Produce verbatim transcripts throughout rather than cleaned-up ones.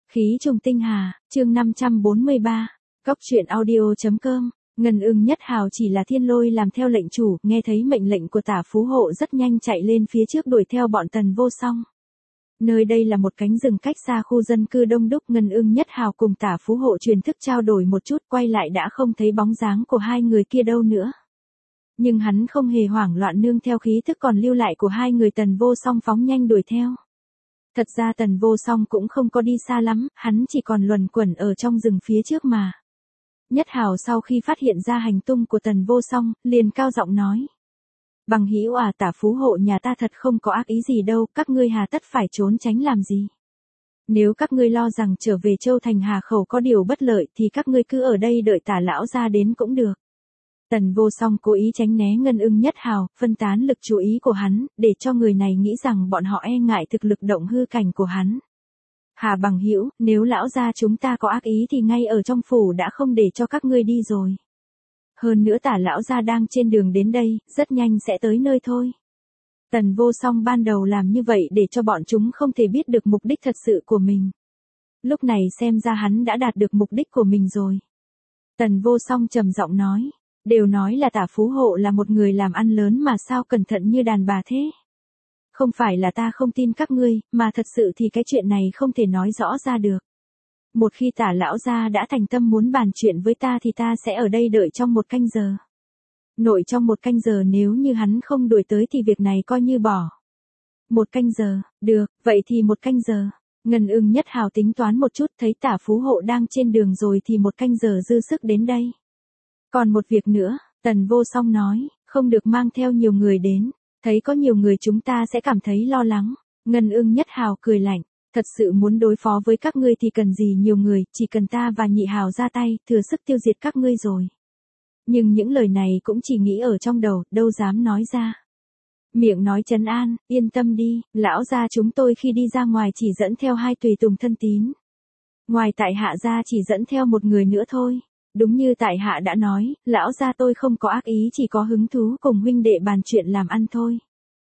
Khí trùng tinh hà, chương năm trăm bốn mươi ba, Cóc truyện audio chấm com. Ngân Ưng Nhất Hào chỉ là thiên lôi làm theo lệnh chủ, nghe thấy mệnh lệnh của Tả Phú Hộ rất nhanh chạy lên phía trước đuổi theo bọn Tần Vô Song. Nơi đây là một cánh rừng cách xa khu dân cư đông đúc. Ngân Ưng Nhất Hào cùng Tả Phú Hộ truyền thức trao đổi một chút, quay lại đã không thấy bóng dáng của hai người kia đâu nữa. Nhưng hắn không hề hoảng loạn, nương theo khí thức còn lưu lại của hai người Tần Vô Song phóng nhanh đuổi theo. Thật ra Tần Vô Song cũng không có đi xa lắm, hắn chỉ còn luẩn quẩn ở trong rừng phía trước mà. Nhất Hào sau khi phát hiện ra hành tung của Tần Vô Song, liền cao giọng nói. Bằng hữu à, Tả Phú Hộ nhà ta thật không có ác ý gì đâu, các ngươi hà tất phải trốn tránh làm gì. Nếu các ngươi lo rằng trở về Châu Thành Hà Khẩu có điều bất lợi thì các ngươi cứ ở đây đợi Tả lão ra đến cũng được. Tần Vô Song cố ý tránh né Ngân Ưng Nhất Hào, phân tán lực chú ý của hắn, để cho người này nghĩ rằng bọn họ e ngại thực lực động hư cảnh của hắn. Hà bằng hữu, nếu lão gia chúng ta có ác ý thì ngay ở trong phủ đã không để cho các ngươi đi rồi. Hơn nữa Tả lão gia đang trên đường đến đây, rất nhanh sẽ tới nơi thôi. Tần Vô Song ban đầu làm như vậy để cho bọn chúng không thể biết được mục đích thật sự của mình. Lúc này xem ra hắn đã đạt được mục đích của mình rồi. Tần Vô Song trầm giọng nói. Đều nói là Tả Phú Hộ là một người làm ăn lớn mà sao cẩn thận như đàn bà thế. Không phải là ta không tin các ngươi, mà thật sự thì cái chuyện này không thể nói rõ ra được. Một khi Tả lão gia đã thành tâm muốn bàn chuyện với ta thì ta sẽ ở đây đợi trong một canh giờ. Nội trong một canh giờ nếu như hắn không đuổi tới thì việc này coi như bỏ. Một canh giờ, được, vậy thì một canh giờ. Ngân Ưng Nhất Hào tính toán một chút, thấy Tả Phú Hộ đang trên đường rồi thì một canh giờ dư sức đến đây. Còn một việc nữa, Tần Vô Song nói, không được mang theo nhiều người đến, thấy có nhiều người chúng ta sẽ cảm thấy lo lắng. Ngân Ưng Nhất Hào cười lạnh, thật sự muốn đối phó với các ngươi thì cần gì nhiều người, chỉ cần ta và Nhị Hào ra tay, thừa sức tiêu diệt các ngươi rồi. Nhưng những lời này cũng chỉ nghĩ ở trong đầu, đâu dám nói ra. Miệng nói trấn an, yên tâm đi, lão gia chúng tôi khi đi ra ngoài chỉ dẫn theo hai tùy tùng thân tín. Ngoài tại hạ gia chỉ dẫn theo một người nữa thôi. Đúng như tại hạ đã nói, lão gia tôi không có ác ý, chỉ có hứng thú cùng huynh đệ bàn chuyện làm ăn thôi.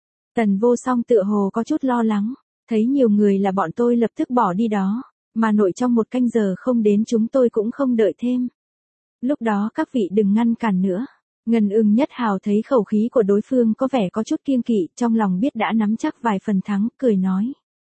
Tần Vô Song tựa hồ có chút lo lắng, thấy nhiều người là bọn tôi lập tức bỏ đi đó, mà nội trong một canh giờ không đến chúng tôi cũng không đợi thêm. Lúc đó các vị đừng ngăn cản nữa. Ngân Ưng Nhất Hào thấy khẩu khí của đối phương có vẻ có chút kiêng kỵ, trong lòng biết đã nắm chắc vài phần thắng, cười nói.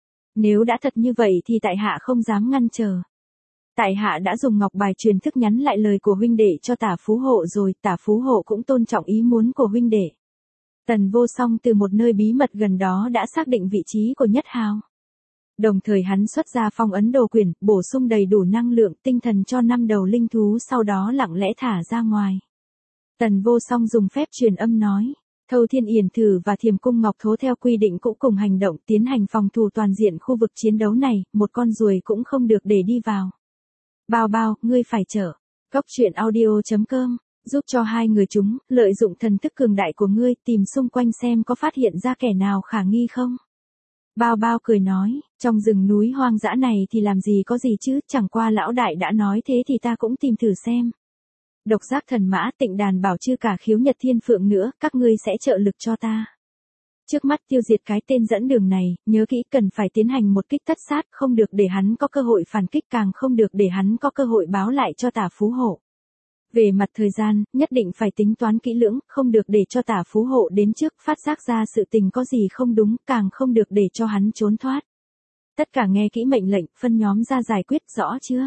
Nếu đã thật như vậy thì tại hạ không dám ngăn trở. Tại hạ đã dùng ngọc bài truyền thức nhắn lại lời của huynh đệ cho Tả Phú Hộ rồi, Tả Phú Hộ cũng tôn trọng ý muốn của huynh đệ. Tần Vô Song từ một nơi bí mật gần đó đã xác định vị trí của Nhất Hào. Đồng thời hắn xuất ra phong ấn đồ quyển, bổ sung đầy đủ năng lượng tinh thần cho năm đầu linh thú, sau đó lặng lẽ thả ra ngoài. Tần Vô Song dùng phép truyền âm nói. Thâu Thiên Yển Thử và Thiềm Cung Ngọc Thố theo quy định cũng cùng hành động tiến hành phòng thủ toàn diện khu vực chiến đấu này, một con ruồi cũng không được để đi vào. Bao bao, ngươi phải chở. Cóc truyện audio chấm com, giúp cho hai người chúng, lợi dụng thần thức cường đại của ngươi, tìm xung quanh xem có phát hiện ra kẻ nào khả nghi không. Bao bao cười nói, trong rừng núi hoang dã này thì làm gì có gì chứ, chẳng qua lão đại đã nói thế thì ta cũng tìm thử xem. Độc Giác Thần Mã, Tịnh Đàn Bảo Chư cả Khiếu Nhật Thiên Phượng nữa, các ngươi sẽ trợ lực cho ta. Trước mắt tiêu diệt cái tên dẫn đường này, nhớ kỹ cần phải tiến hành một kích tất sát, không được để hắn có cơ hội phản kích, càng không được để hắn có cơ hội báo lại cho Tả Phú Hộ. Về mặt thời gian, nhất định phải tính toán kỹ lưỡng, không được để cho Tả Phú Hộ đến trước phát giác ra sự tình có gì không đúng, càng không được để cho hắn trốn thoát. Tất cả nghe kỹ mệnh lệnh, phân nhóm ra giải quyết, rõ chưa?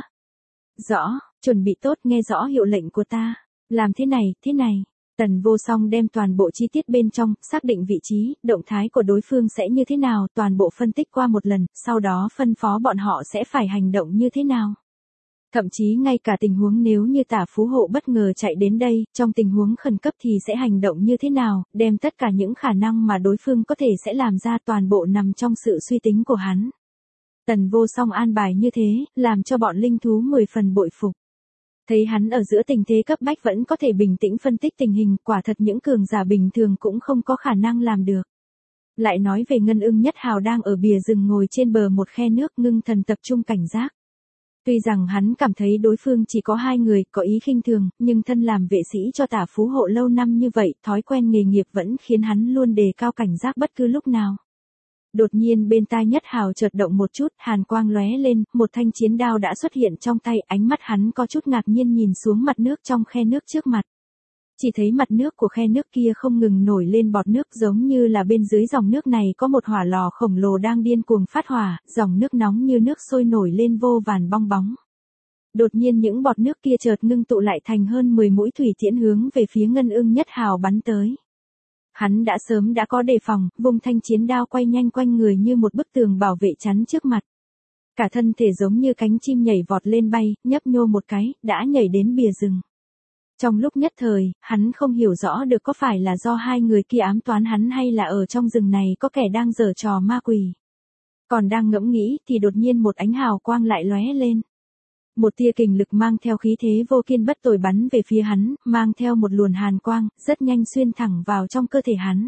Rõ, chuẩn bị tốt, nghe rõ hiệu lệnh của ta. Làm thế này, thế này. Tần Vô Song đem toàn bộ chi tiết bên trong, xác định vị trí, động thái của đối phương sẽ như thế nào, toàn bộ phân tích qua một lần, sau đó phân phó bọn họ sẽ phải hành động như thế nào. Thậm chí ngay cả tình huống nếu như Tả Phú Hộ bất ngờ chạy đến đây, trong tình huống khẩn cấp thì sẽ hành động như thế nào, đem tất cả những khả năng mà đối phương có thể sẽ làm ra toàn bộ nằm trong sự suy tính của hắn. Tần Vô Song an bài như thế, làm cho bọn linh thú mười phần bội phục. Thấy hắn ở giữa tình thế cấp bách vẫn có thể bình tĩnh phân tích tình hình, quả thật những cường giả bình thường cũng không có khả năng làm được. Lại nói về Ngân Ưng Nhất Hào đang ở bìa rừng ngồi trên bờ một khe nước, ngưng thần tập trung cảnh giác. Tuy rằng hắn cảm thấy đối phương chỉ có hai người, có ý khinh thường, nhưng thân làm vệ sĩ cho Tả Phú Hộ lâu năm như vậy, thói quen nghề nghiệp vẫn khiến hắn luôn đề cao cảnh giác bất cứ lúc nào. Đột nhiên bên tai Nhất Hào chợt động một chút, hàn quang lóe lên, một thanh chiến đao đã xuất hiện trong tay, ánh mắt hắn có chút ngạc nhiên nhìn xuống mặt nước trong khe nước trước mặt. Chỉ thấy mặt nước của khe nước kia không ngừng nổi lên bọt nước, giống như là bên dưới dòng nước này có một hỏa lò khổng lồ đang điên cuồng phát hỏa, dòng nước nóng như nước sôi nổi lên vô vàn bong bóng. Đột nhiên những bọt nước kia chợt ngưng tụ lại thành hơn mười mũi thủy tiễn hướng về phía Ngân Ưng Nhất Hào bắn tới. Hắn đã sớm đã có đề phòng, vùng thanh chiến đao quay nhanh quanh người như một bức tường bảo vệ chắn trước mặt. Cả thân thể giống như cánh chim nhảy vọt lên bay, nhấp nhô một cái, đã nhảy đến bìa rừng. Trong lúc nhất thời, hắn không hiểu rõ được có phải là do hai người kia ám toán hắn hay là ở trong rừng này có kẻ đang giở trò ma quỷ. Còn đang ngẫm nghĩ thì đột nhiên một ánh hào quang lại lóe lên. Một tia kình lực mang theo khí thế vô kiên bất tồi bắn về phía hắn, mang theo một luồn hàn quang, rất nhanh xuyên thẳng vào trong cơ thể hắn.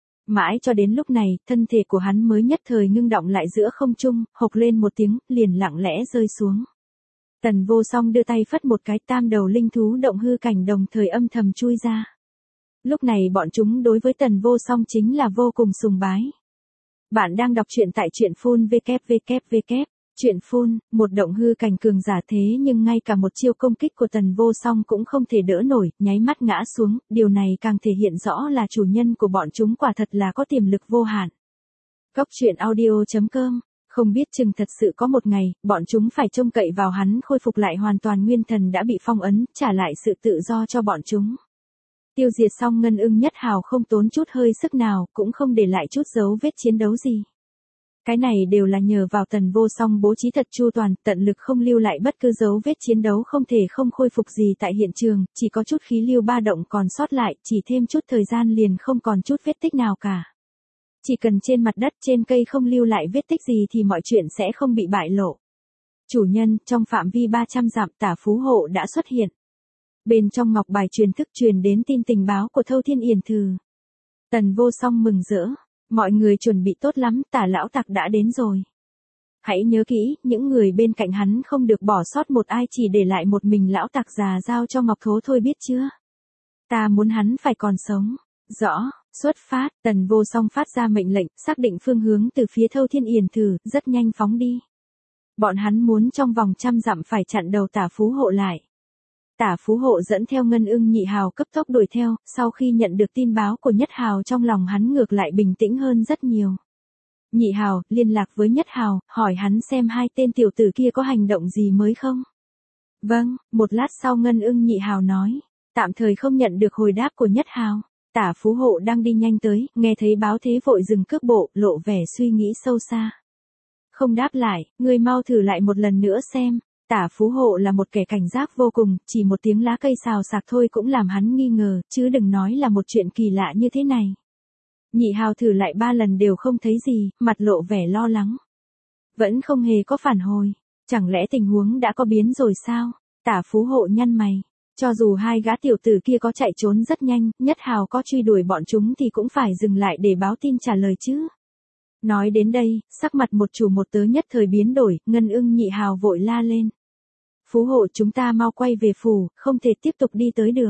Mãi cho đến lúc này, thân thể của hắn mới nhất thời ngưng động lại giữa không trung, hộc lên một tiếng, liền lặng lẽ rơi xuống. Tần Vô Song đưa tay phất một cái, tam đầu linh thú động hư cảnh đồng thời âm thầm chui ra. Lúc này bọn chúng đối với Tần Vô Song chính là vô cùng sùng bái. Bạn đang đọc truyện tại truyện phun vê kép vê kép vê kép. Truyện phun, một động hư cảnh cường giả thế nhưng ngay cả một chiêu công kích của Tần Vô Song cũng không thể đỡ nổi, nháy mắt ngã xuống, điều này càng thể hiện rõ là chủ nhân của bọn chúng quả thật là có tiềm lực vô hạn. Cốc truyện audio chấm com, không biết chừng thật sự có một ngày, bọn chúng phải trông cậy vào hắn khôi phục lại hoàn toàn nguyên thần đã bị phong ấn, trả lại sự tự do cho bọn chúng. Tiêu diệt xong Ngân Ưng Nhất Hào không tốn chút hơi sức nào, cũng không để lại chút dấu vết chiến đấu gì. Cái này đều là nhờ vào Tần Vô Song bố trí thật chu toàn, tận lực không lưu lại bất cứ dấu vết chiến đấu, không thể không khôi phục gì tại hiện trường, chỉ có chút khí lưu ba động còn sót lại, chỉ thêm chút thời gian liền không còn chút vết tích nào cả. Chỉ cần trên mặt đất trên cây không lưu lại vết tích gì thì mọi chuyện sẽ không bị bại lộ. Chủ nhân, trong phạm vi ba trăm dặm Tả Phú Hộ đã xuất hiện. Bên trong ngọc bài truyền thức truyền đến tin tình báo của Thâu Thiên Yển Thừ. Tần Vô Song mừng rỡ. Mọi người chuẩn bị tốt lắm, Tả lão tặc đã đến rồi. Hãy nhớ kỹ, những người bên cạnh hắn không được bỏ sót một ai, chỉ để lại một mình lão tặc già giao cho Ngọc Thố thôi, biết chưa? Ta muốn hắn phải còn sống. Rõ, xuất phát, Tần Vô Song phát ra mệnh lệnh, xác định phương hướng từ phía Thâu Thiên Yển Thừ, rất nhanh phóng đi. Bọn hắn muốn trong vòng trăm dặm phải chặn đầu Tả Phú Hộ lại. Tả Phú Hộ dẫn theo Ngân Ưng Nhị Hào cấp tốc đuổi theo, sau khi nhận được tin báo của Nhất Hào trong lòng hắn ngược lại bình tĩnh hơn rất nhiều. Nhị Hào, liên lạc với Nhất Hào, hỏi hắn xem hai tên tiểu tử kia có hành động gì mới không? Vâng, một lát sau Ngân Ưng Nhị Hào nói, tạm thời không nhận được hồi đáp của Nhất Hào. Tả Phú Hộ đang đi nhanh tới, nghe thấy báo thế vội dừng cước bộ, lộ vẻ suy nghĩ sâu xa. Không đáp lại, ngươi mau thử lại một lần nữa xem. Tả Phú Hộ là một kẻ cảnh giác vô cùng, chỉ một tiếng lá cây xào xạc thôi cũng làm hắn nghi ngờ, chứ đừng nói là một chuyện kỳ lạ như thế này. Nhị Hào thử lại ba lần đều không thấy gì, mặt lộ vẻ lo lắng. Vẫn không hề có phản hồi, chẳng lẽ tình huống đã có biến rồi sao? Tả Phú Hộ nhăn mày, cho dù hai gã tiểu tử kia có chạy trốn rất nhanh, Nhất Hào có truy đuổi bọn chúng thì cũng phải dừng lại để báo tin trả lời chứ. Nói đến đây, sắc mặt một chủ một tớ nhất thời biến đổi, Ngân Ưng Nhị Hào vội la lên. Phú Hộ, chúng ta mau quay về phủ, không thể tiếp tục đi tới được.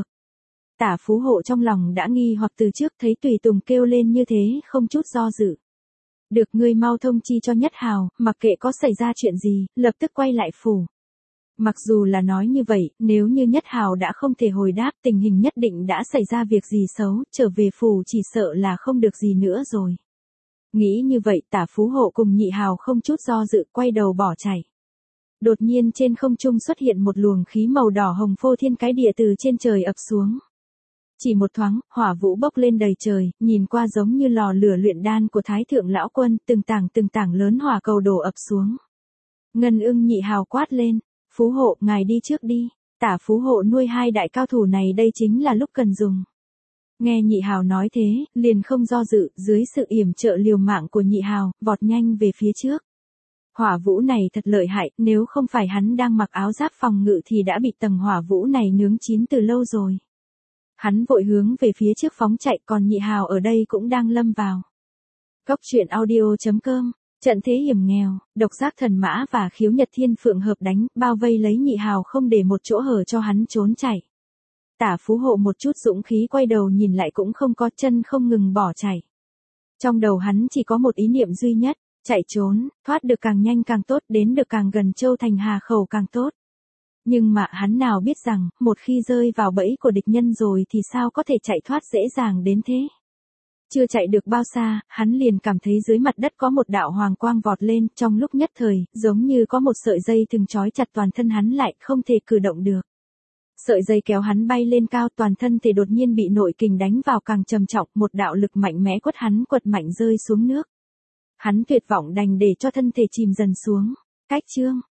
Tả Phú Hộ trong lòng đã nghi hoặc từ trước, thấy Tùy Tùng kêu lên như thế, không chút do dự. Được, ngươi mau thông chi cho Nhất Hào, mặc kệ có xảy ra chuyện gì, lập tức quay lại phủ. Mặc dù là nói như vậy, nếu như Nhất Hào đã không thể hồi đáp, tình hình nhất định đã xảy ra việc gì xấu, trở về phủ chỉ sợ là không được gì nữa rồi. Nghĩ như vậy, Tả Phú Hộ cùng Nhị Hào không chút do dự, quay đầu bỏ chạy. Đột nhiên trên không trung xuất hiện một luồng khí màu đỏ hồng phô thiên cái địa từ trên trời ập xuống. Chỉ một thoáng, hỏa vũ bốc lên đầy trời, nhìn qua giống như lò lửa luyện đan của Thái Thượng Lão Quân, từng tảng từng tảng lớn hỏa cầu đổ ập xuống. Ngân Ưng Nhị Hào quát lên, Phú Hộ, ngài đi trước đi, Tả Phú Hộ nuôi hai đại cao thủ này đây chính là lúc cần dùng. Nghe Nhị Hào nói thế, liền không do dự, dưới sự yểm trợ liều mạng của Nhị Hào, vọt nhanh về phía trước. Hỏa vũ này thật lợi hại, nếu không phải hắn đang mặc áo giáp phòng ngự thì đã bị tầng hỏa vũ này nướng chín từ lâu rồi. Hắn vội hướng về phía trước phóng chạy, còn Nhị Hào ở đây cũng đang lâm vào. Cốc truyện audio chấm com, trận thế hiểm nghèo, độc giác thần mã và khiếu nhật thiên phượng hợp đánh, bao vây lấy Nhị Hào không để một chỗ hở cho hắn trốn chạy. Tả Phú Hộ một chút dũng khí quay đầu nhìn lại cũng không có, chân không ngừng bỏ chạy. Trong đầu hắn chỉ có một ý niệm duy nhất, chạy trốn, thoát được càng nhanh càng tốt, đến được càng gần Châu Thành Hà Khẩu càng tốt. Nhưng mà hắn nào biết rằng, một khi rơi vào bẫy của địch nhân rồi thì sao có thể chạy thoát dễ dàng đến thế. Chưa chạy được bao xa, hắn liền cảm thấy dưới mặt đất có một đạo hoàng quang vọt lên, trong lúc nhất thời, giống như có một sợi dây thừng trói chặt toàn thân hắn lại, không thể cử động được. Sợi dây kéo hắn bay lên cao, toàn thân thì đột nhiên bị nội kình đánh vào càng trầm trọng, một đạo lực mạnh mẽ quất hắn quật mạnh rơi xuống nước. Hắn tuyệt vọng đành để cho thân thể chìm dần xuống. Cách chương